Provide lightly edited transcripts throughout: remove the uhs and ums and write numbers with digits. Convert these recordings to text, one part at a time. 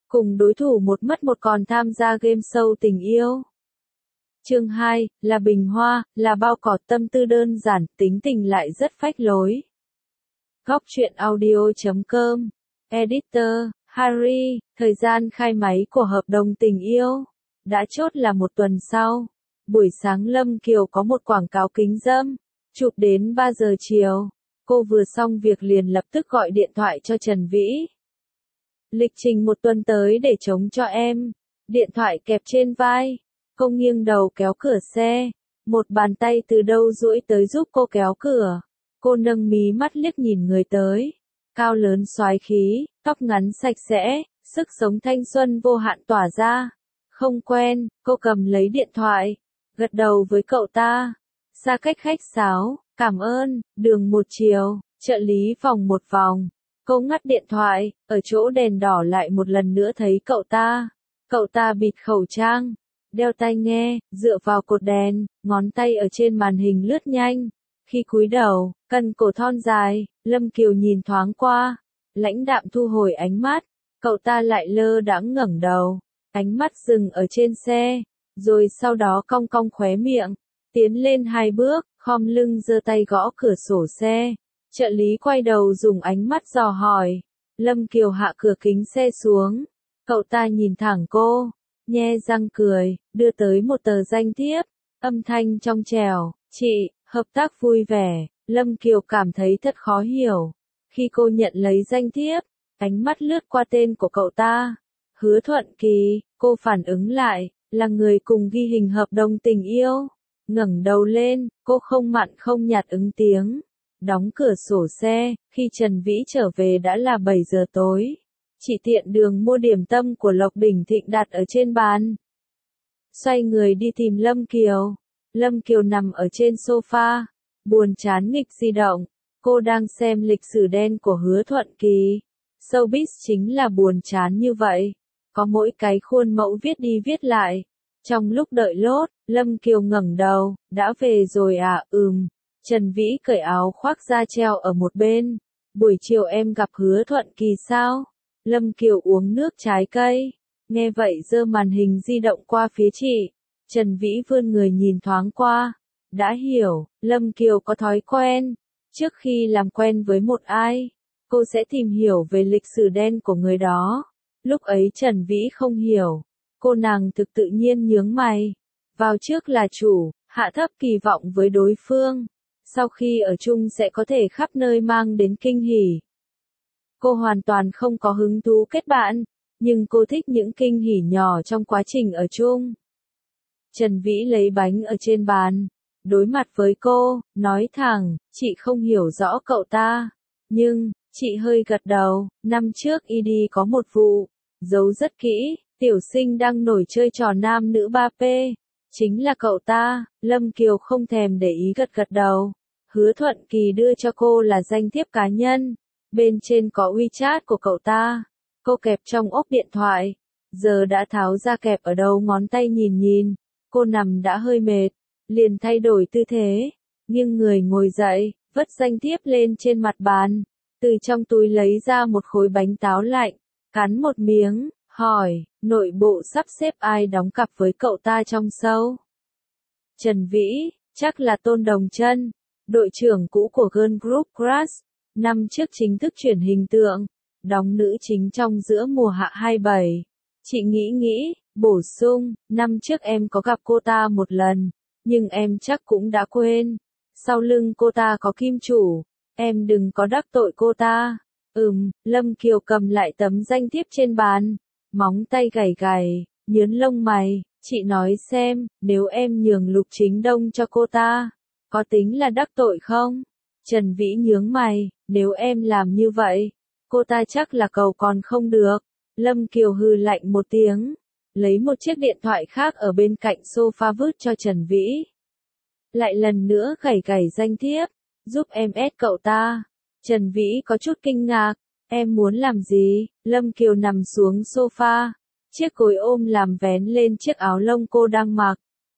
Cùng đối thủ một mất một còn tham gia game show tình yêu. Chương 2, là bình hoa, là bao cỏ tâm tư đơn giản, tính tình lại rất phách lối. Góc truyện audio.com. Editor, Harry, thời gian khai máy của hợp đồng tình yêu. Đã chốt là một tuần sau. Buổi sáng Lâm Kiều có một quảng cáo kính râm. Chụp đến 3 giờ chiều. Cô vừa xong việc liền lập tức gọi điện thoại cho Trần Vĩ. Lịch trình một tuần tới để chống cho em. Điện thoại kẹp trên vai. Cô nghiêng đầu kéo cửa xe. Một bàn tay từ đâu duỗi tới giúp cô kéo cửa. Cô nâng mí mắt liếc nhìn người tới. Cao lớn soái khí, tóc ngắn sạch sẽ, sức sống thanh xuân vô hạn tỏa ra. Không quen, cô cầm lấy điện thoại. Gật đầu với cậu ta. Xa cách khách sáo, cảm ơn, đường một chiều, trợ lý vòng một vòng. Cô ngắt điện thoại, ở chỗ đèn đỏ lại một lần nữa thấy cậu ta. Cậu ta bịt khẩu trang, đeo tai nghe, dựa vào cột đèn, ngón tay ở trên màn hình lướt nhanh. Khi cúi đầu, cân cổ thon dài, Lâm Kiều nhìn thoáng qua, lãnh đạm thu hồi ánh mắt, cậu ta lại lơ đãng ngẩng đầu, ánh mắt dừng ở trên xe, rồi sau đó cong cong khóe miệng, tiến lên 2 bước, khom lưng giơ tay gõ cửa sổ xe. Trợ lý quay đầu dùng ánh mắt dò hỏi. Lâm Kiều hạ cửa kính xe xuống. Cậu ta nhìn thẳng cô, nhe răng cười, đưa tới một tờ danh thiếp, âm thanh trong trẻo, chị, hợp tác vui vẻ. Lâm Kiều cảm thấy thật khó hiểu. Khi cô nhận lấy danh thiếp, ánh mắt lướt qua tên của cậu ta. Hứa Thuận Kỳ, cô phản ứng lại, là người cùng ghi hình hợp đồng tình yêu. Ngẩng đầu lên, cô không mặn không nhạt ứng tiếng. Đóng cửa sổ xe, khi Trần Vĩ trở về đã là 7 giờ tối. Chị tiện đường mua điểm tâm của Lộc Đỉnh Thịnh đặt ở trên bàn. Xoay người đi tìm Lâm Kiều. Lâm Kiều nằm ở trên sofa, buồn chán nghịch di động. Cô đang xem lịch sử đen của Hứa Thuận Kỳ. Showbiz chính là buồn chán như vậy. Có mỗi cái khuôn mẫu viết đi viết lại. Trong lúc đợi lốt, Lâm Kiều ngẩng đầu, đã về rồi à? Trần Vĩ cởi áo khoác ra treo ở một bên. Buổi chiều em gặp Hứa Thuận Kỳ sao? Lâm Kiều uống nước trái cây. Nghe vậy giơ màn hình di động qua phía chị. Trần Vĩ vươn người nhìn thoáng qua. Đã hiểu, Lâm Kiều có thói quen. Trước khi làm quen với một ai, cô sẽ tìm hiểu về lịch sử đen của người đó. Lúc ấy Trần Vĩ không hiểu. Cô nàng thực tự nhiên nhướng mày. Vào trước là chủ, hạ thấp kỳ vọng với đối phương. Sau khi ở chung sẽ có thể khắp nơi mang đến kinh hỉ. Cô hoàn toàn không có hứng thú kết bạn, nhưng cô thích những kinh hỉ nhỏ trong quá trình ở chung. Trần Vĩ lấy bánh ở trên bàn, đối mặt với cô, nói thẳng, chị không hiểu rõ cậu ta. Nhưng, chị hơi gật đầu, năm trước ID có một vụ, giấu rất kỹ, tiểu sinh đang nổi chơi trò nam nữ 3P. Chính là cậu ta. Lâm Kiều không thèm để ý gật gật đầu. Hứa Thuận Kỳ đưa cho cô là danh thiếp cá nhân. Bên trên có WeChat của cậu ta. Cô kẹp trong ốp điện thoại. Giờ đã tháo ra kẹp ở đầu ngón tay nhìn. Cô nằm đã hơi mệt. Liền thay đổi tư thế. Nghiêng người ngồi dậy, vất danh thiếp lên trên mặt bàn. Từ trong túi lấy ra một khối bánh táo lạnh. Cắn một miếng, hỏi, nội bộ sắp xếp ai đóng cặp với cậu ta trong show? Trần Vĩ, chắc là Tôn Đồng Chân, đội trưởng cũ của Girl Group Crush. Năm trước chính thức chuyển hình tượng, đóng nữ chính trong Giữa mùa hạ 27. Chị nghĩ, bổ sung, năm trước em có gặp cô ta một lần, nhưng em chắc cũng đã quên. Sau lưng cô ta có kim chủ, em đừng có đắc tội cô ta. Lâm Kiều cầm lại tấm danh thiếp trên bàn, móng tay gảy, nhớn lông mày, chị nói xem, nếu em nhường Lục Chính Đông cho cô ta, có tính là đắc tội không? Trần Vĩ nhướng mày, nếu em làm như vậy, cô ta chắc là cầu còn không được. Lâm Kiều hừ lạnh một tiếng, lấy một chiếc điện thoại khác ở bên cạnh sofa vứt cho Trần Vĩ. Lại lần nữa gảy danh thiếp, giúp em ép cậu ta. Trần Vĩ có chút kinh ngạc, em muốn làm gì? Lâm Kiều nằm xuống sofa, chiếc gối ôm làm vén lên chiếc áo lông cô đang mặc.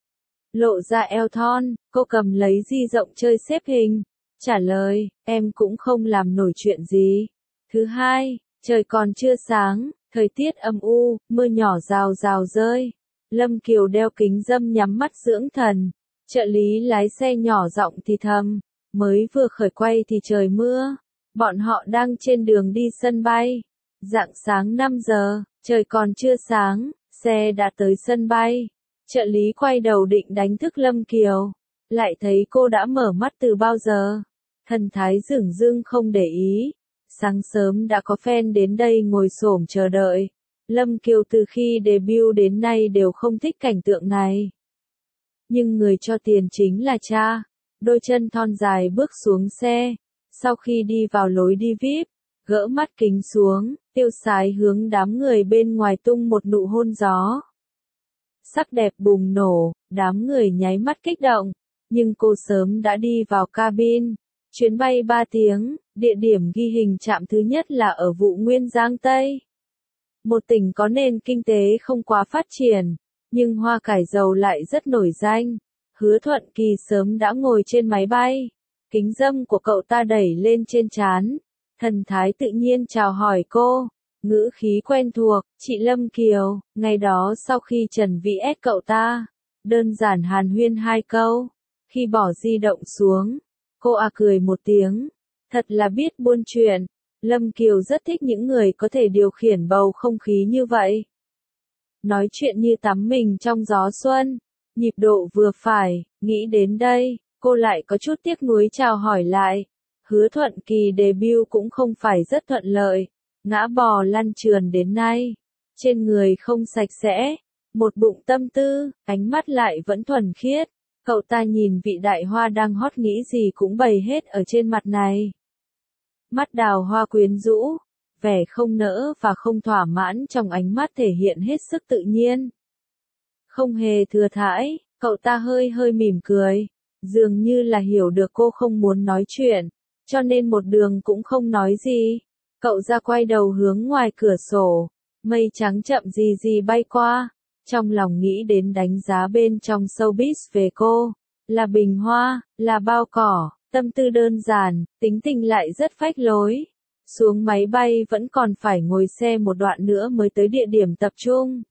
Lộ ra eo thon, cô cầm lấy di rộng chơi xếp hình, trả lời, em cũng không làm nổi chuyện gì. Thứ hai, trời còn chưa sáng, Thời tiết âm u, mưa nhỏ rào rào rơi. Lâm Kiều đeo kính râm nhắm mắt dưỡng thần. Trợ lý lái xe nhỏ giọng thì thầm. Mới vừa khởi quay thì trời mưa. Bọn họ đang trên đường đi sân bay. Rạng sáng 5 giờ, trời còn chưa sáng, xe đã tới sân bay. Trợ lý quay đầu định đánh thức Lâm Kiều. Lại thấy cô đã mở mắt từ bao giờ. Thần thái dửng dưng không để ý. Sáng sớm đã có fan đến đây ngồi xổm chờ đợi. Lâm Kiều từ khi debut đến nay đều không thích cảnh tượng này. Nhưng người cho tiền chính là cha. Đôi chân thon dài bước xuống xe. Sau khi đi vào lối đi VIP, gỡ mắt kính xuống, tiêu sái hướng đám người bên ngoài tung một nụ hôn gió. Sắc đẹp bùng nổ, đám người nháy mắt kích động. Nhưng cô sớm đã đi vào cabin. Chuyến bay 3 tiếng, địa điểm ghi hình trạm thứ nhất là ở Vụ Nguyên Giang Tây. Một tỉnh có nền kinh tế không quá phát triển, nhưng hoa cải dầu lại rất nổi danh. Hứa Thuận Kỳ sớm đã ngồi trên máy bay. Kính râm của cậu ta đẩy lên trên trán. Thần thái tự nhiên chào hỏi cô. Ngữ khí quen thuộc, chị Lâm Kiều, ngày đó sau khi Trần Vĩ ép cậu ta. Đơn giản hàn huyên 2 câu. Khi bỏ di động xuống, cô cười một tiếng. Thật là biết buôn chuyện. Lâm Kiều rất thích những người có thể điều khiển bầu không khí như vậy. Nói chuyện như tắm mình trong gió xuân. Nhịp độ vừa phải, nghĩ đến đây, cô lại có chút tiếc nuối chào hỏi lại. Hứa Thuận Kỳ debut cũng không phải rất thuận lợi. Ngã bò lăn trườn đến nay. Trên người không sạch sẽ. Một bụng tâm tư, ánh mắt lại vẫn thuần khiết. Cậu ta nhìn vị đại hoa đang hot nghĩ gì cũng bày hết ở trên mặt này. Mắt đào hoa quyến rũ, vẻ không nỡ và không thỏa mãn trong ánh mắt thể hiện hết sức tự nhiên. Không hề thừa thãi, cậu ta hơi hơi mỉm cười, dường như là hiểu được cô không muốn nói chuyện, cho nên một đường cũng không nói gì. Cậu ra quay đầu hướng ngoài cửa sổ, mây trắng chậm gì gì bay qua, trong lòng nghĩ đến đánh giá bên trong showbiz về cô, là bình hoa, là bao cỏ, tâm tư đơn giản, tính tình lại rất phách lối. Xuống máy bay vẫn còn phải ngồi xe một đoạn nữa mới tới địa điểm tập trung.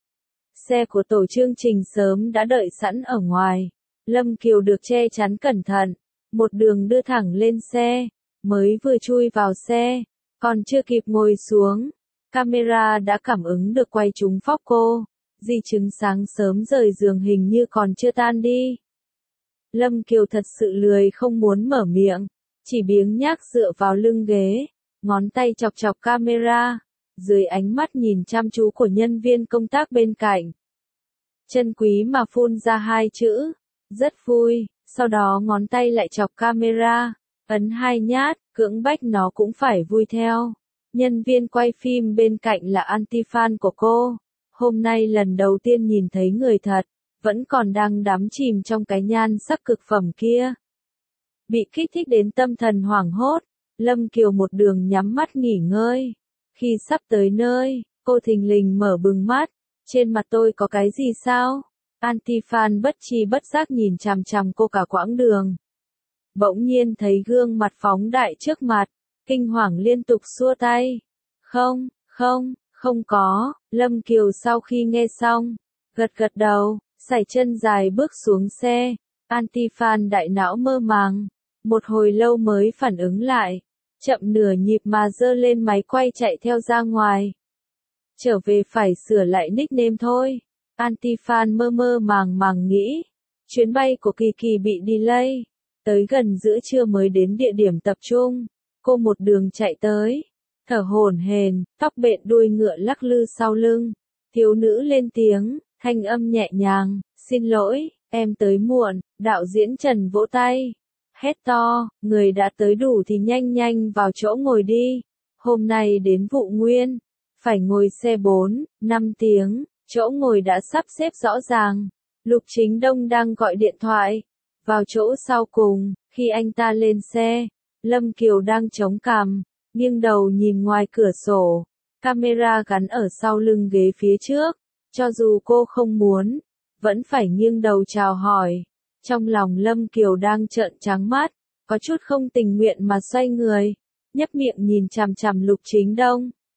Xe của tổ chương trình sớm đã đợi sẵn ở ngoài. Lâm Kiều được che chắn cẩn thận, một đường đưa thẳng lên xe, mới vừa chui vào xe, còn chưa kịp ngồi xuống. Camera đã cảm ứng được quay trúng phóc cô, di chứng sáng sớm rời giường hình như còn chưa tan đi. Lâm Kiều thật sự lười không muốn mở miệng, chỉ biếng nhác dựa vào lưng ghế, ngón tay chọc chọc camera, dưới ánh mắt nhìn chăm chú của nhân viên công tác bên cạnh. Chân quý mà phun ra 2 chữ, rất vui, sau đó ngón tay lại chọc camera, ấn 2 nhát, cưỡng bách nó cũng phải vui theo. Nhân viên quay phim bên cạnh là anti-fan của cô, hôm nay lần đầu tiên nhìn thấy người thật, vẫn còn đang đắm chìm trong cái nhan sắc cực phẩm kia. Bị kích thích đến tâm thần hoảng hốt, Lâm Kiều một đường nhắm mắt nghỉ ngơi. Khi sắp tới nơi, cô thình lình mở bừng mắt, trên mặt tôi có cái gì sao? Anti-fan bất tri bất giác nhìn chằm chằm cô cả quãng đường. Bỗng nhiên thấy gương mặt phóng đại trước mặt, kinh hoàng liên tục xua tay. Không có, Lâm Kiều sau khi nghe xong, gật gật đầu, sải chân dài bước xuống xe. Anti-fan đại não mơ màng, một hồi lâu mới phản ứng lại, chậm nửa nhịp mà giơ lên máy quay chạy theo ra ngoài. Trở về phải sửa lại nickname thôi. Anti-fan mơ mơ màng màng nghĩ. Chuyến bay của Kỳ Kỳ bị delay. Tới gần giữa trưa mới đến địa điểm tập trung. Cô một đường chạy tới. Thở hổn hển, tóc bện đuôi ngựa lắc lư sau lưng. Thiếu nữ lên tiếng, thanh âm nhẹ nhàng. Xin lỗi, em tới muộn. Đạo diễn Trần vỗ tay. Hét to, người đã tới đủ thì nhanh nhanh vào chỗ ngồi đi. Hôm nay đến Vụ Nguyên. Phải ngồi xe 4, 5 tiếng, chỗ ngồi đã sắp xếp rõ ràng. Lục Chính Đông đang gọi điện thoại. Vào chỗ sau cùng, khi anh ta lên xe, Lâm Kiều đang chống cằm, nghiêng đầu nhìn ngoài cửa sổ. Camera gắn ở sau lưng ghế phía trước. Cho dù cô không muốn, vẫn phải nghiêng đầu chào hỏi. Trong lòng Lâm Kiều đang trợn trắng mắt, có chút không tình nguyện mà xoay người, nhếch miệng nhìn chằm chằm Lục Chính Đông.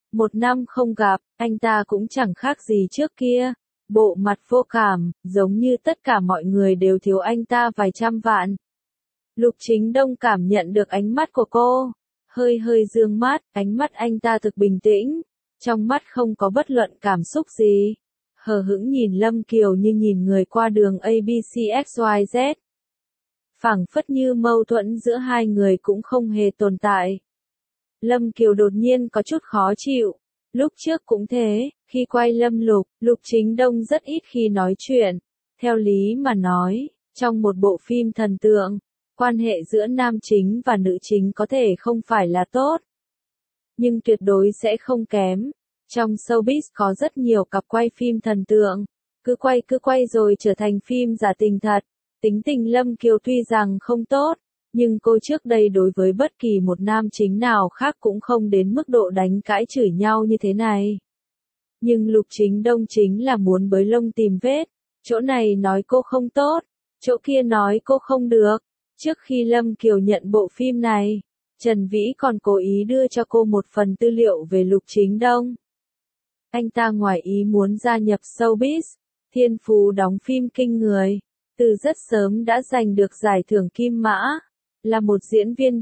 1 năm không gặp, anh ta cũng chẳng khác gì trước kia. Bộ mặt vô cảm, giống như tất cả mọi người đều thiếu anh ta vài trăm vạn. Lục Chính Đông cảm nhận được ánh mắt của cô. Hơi hơi dương mắt, ánh mắt anh ta thực bình tĩnh. Trong mắt không có bất luận cảm xúc gì. Hờ hững nhìn Lâm Kiều như nhìn người qua đường ABCXYZ. Phảng phất như mâu thuẫn giữa hai người cũng không hề tồn tại. Lâm Kiều đột nhiên có chút khó chịu. Lúc trước cũng thế, khi quay Lâm Lục, Lục Chính Đông rất ít khi nói chuyện. Theo lý mà nói, trong một bộ phim thần tượng, quan hệ giữa nam chính và nữ chính có thể không phải là tốt, nhưng tuyệt đối sẽ không kém. Trong showbiz có rất nhiều cặp quay phim thần tượng, cứ quay rồi trở thành phim giả tình thật. Tính tình Lâm Kiều tuy rằng không tốt, nhưng cô trước đây đối với bất kỳ một nam chính nào khác cũng không đến mức độ đánh cãi chửi nhau như thế này. Nhưng Lục Chính Đông chính là muốn bới lông tìm vết, chỗ này nói cô không tốt, chỗ kia nói cô không được. Trước khi Lâm Kiều nhận bộ phim này, Trần Vĩ còn cố ý đưa cho cô một phần tư liệu về Lục Chính Đông. Anh ta ngoài ý muốn gia nhập showbiz, thiên phú đóng phim kinh người, từ rất sớm đã giành được giải thưởng Kim Mã, là một diễn viên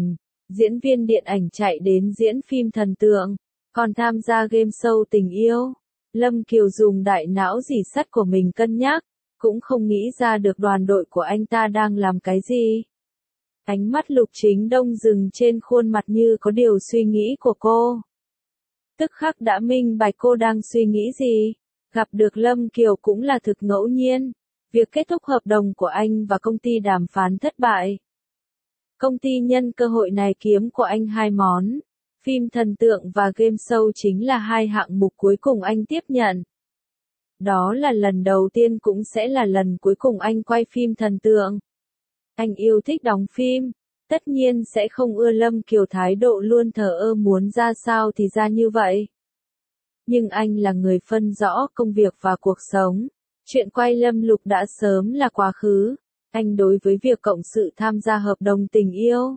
điện ảnh chạy đến diễn phim thần tượng, còn tham gia game show tình yêu. Lâm Kiều dùng đại não rỉ sắt của mình cân nhắc, cũng không nghĩ ra được đoàn đội của anh ta đang làm cái gì. Ánh mắt Lục Chính Đông dừng trên khuôn mặt như có điều suy nghĩ của cô. Tức khắc đã minh bạch cô đang suy nghĩ gì. Gặp được Lâm Kiều cũng là thực ngẫu nhiên. Việc kết thúc hợp đồng của anh và công ty đàm phán thất bại. Công ty nhân cơ hội này kiếm của anh 2 món. Phim thần tượng và game show chính là 2 hạng mục cuối cùng anh tiếp nhận. Đó là lần đầu tiên cũng sẽ là lần cuối cùng anh quay phim thần tượng. Anh yêu thích đóng phim, tất nhiên sẽ không ưa Lâm Kiều thái độ luôn thờ ơ muốn ra sao thì ra như vậy. Nhưng anh là người phân rõ công việc và cuộc sống. Chuyện quay Lâm Lục đã sớm là quá khứ. Anh đối với việc cộng sự tham gia hợp đồng tình yêu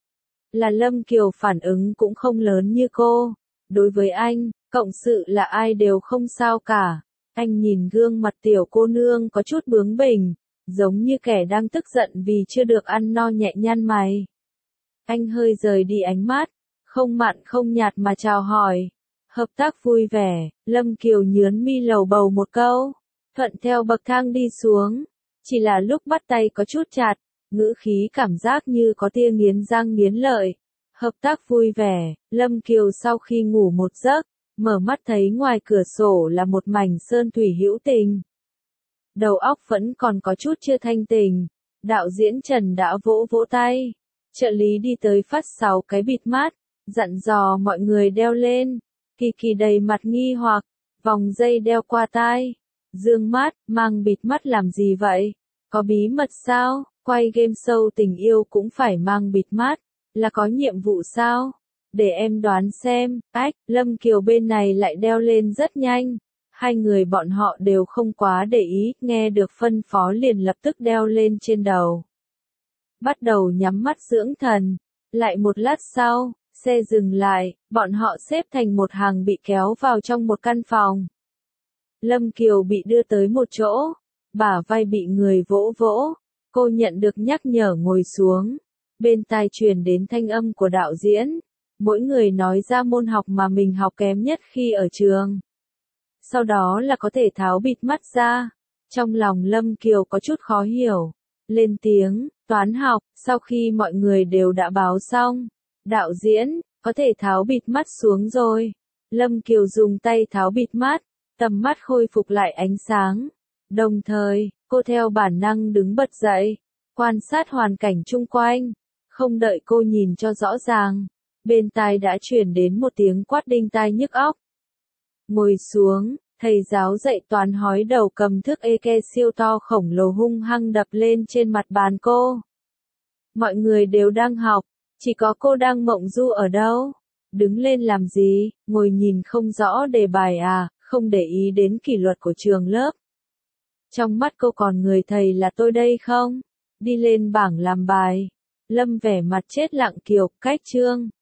là Lâm Kiều phản ứng cũng không lớn như cô. Đối với anh, cộng sự là ai đều không sao cả. Anh nhìn gương mặt tiểu cô nương có chút bướng bỉnh, giống như kẻ đang tức giận vì chưa được ăn no nhẹ nhăn mày. Anh hơi rời đi ánh mắt, không mặn không nhạt mà chào hỏi. Hợp tác vui vẻ, Lâm Kiều nhướn mi lầu bầu một câu, thuận theo bậc thang đi xuống. Chỉ là lúc bắt tay có chút chặt, ngữ khí cảm giác như có tia nghiến răng nghiến lợi. Hợp tác vui vẻ, Lâm Kiều sau khi ngủ một giấc, mở mắt thấy ngoài cửa sổ là một mảnh sơn thủy hữu tình. Đầu óc vẫn còn có chút chưa thanh tỉnh. Đạo diễn Trần đã vỗ vỗ tay. Trợ lý đi tới phát 6 cái bịt mắt, dặn dò mọi người đeo lên. Kỳ Kỳ đầy mặt nghi hoặc, vòng dây đeo qua tai. Dương mắt, mang bịt mắt làm gì vậy? Có bí mật sao? Quay game show tình yêu cũng phải mang bịt mắt, là có nhiệm vụ sao? Để em đoán xem. Lâm Kiều bên này lại đeo lên rất nhanh. Hai người bọn họ đều không quá để ý, nghe được phân phó liền lập tức đeo lên trên đầu. Bắt đầu nhắm mắt dưỡng thần. Lại một lát sau, xe dừng lại, bọn họ xếp thành một hàng bị kéo vào trong một căn phòng. Lâm Kiều bị đưa tới một chỗ, bả vai bị người vỗ vỗ, cô nhận được nhắc nhở ngồi xuống. Bên tai truyền đến thanh âm của đạo diễn, mỗi người nói ra môn học mà mình học kém nhất khi ở trường. Sau đó là có thể tháo bịt mắt ra. Trong lòng Lâm Kiều có chút khó hiểu. Lên tiếng, toán học, sau khi mọi người đều đã báo xong. Đạo diễn, có thể tháo bịt mắt xuống rồi. Lâm Kiều dùng tay tháo bịt mắt, tầm mắt khôi phục lại ánh sáng. Đồng thời, cô theo bản năng đứng bật dậy, quan sát hoàn cảnh chung quanh. Không đợi cô nhìn cho rõ ràng, bên tai đã truyền đến một tiếng quát đinh tai nhức óc. Ngồi xuống, thầy giáo dạy toán hói đầu cầm thước eke siêu to khổng lồ hung hăng đập lên trên mặt bàn cô. Mọi người đều đang học, chỉ có cô đang mộng du ở đâu? Đứng lên làm gì, ngồi nhìn không rõ đề bài à, không để ý đến kỷ luật của trường lớp. Trong mắt cô còn người thầy là tôi đây không? Đi lên bảng làm bài. Lâm vẻ mặt chết lặng Kiều, cách chương.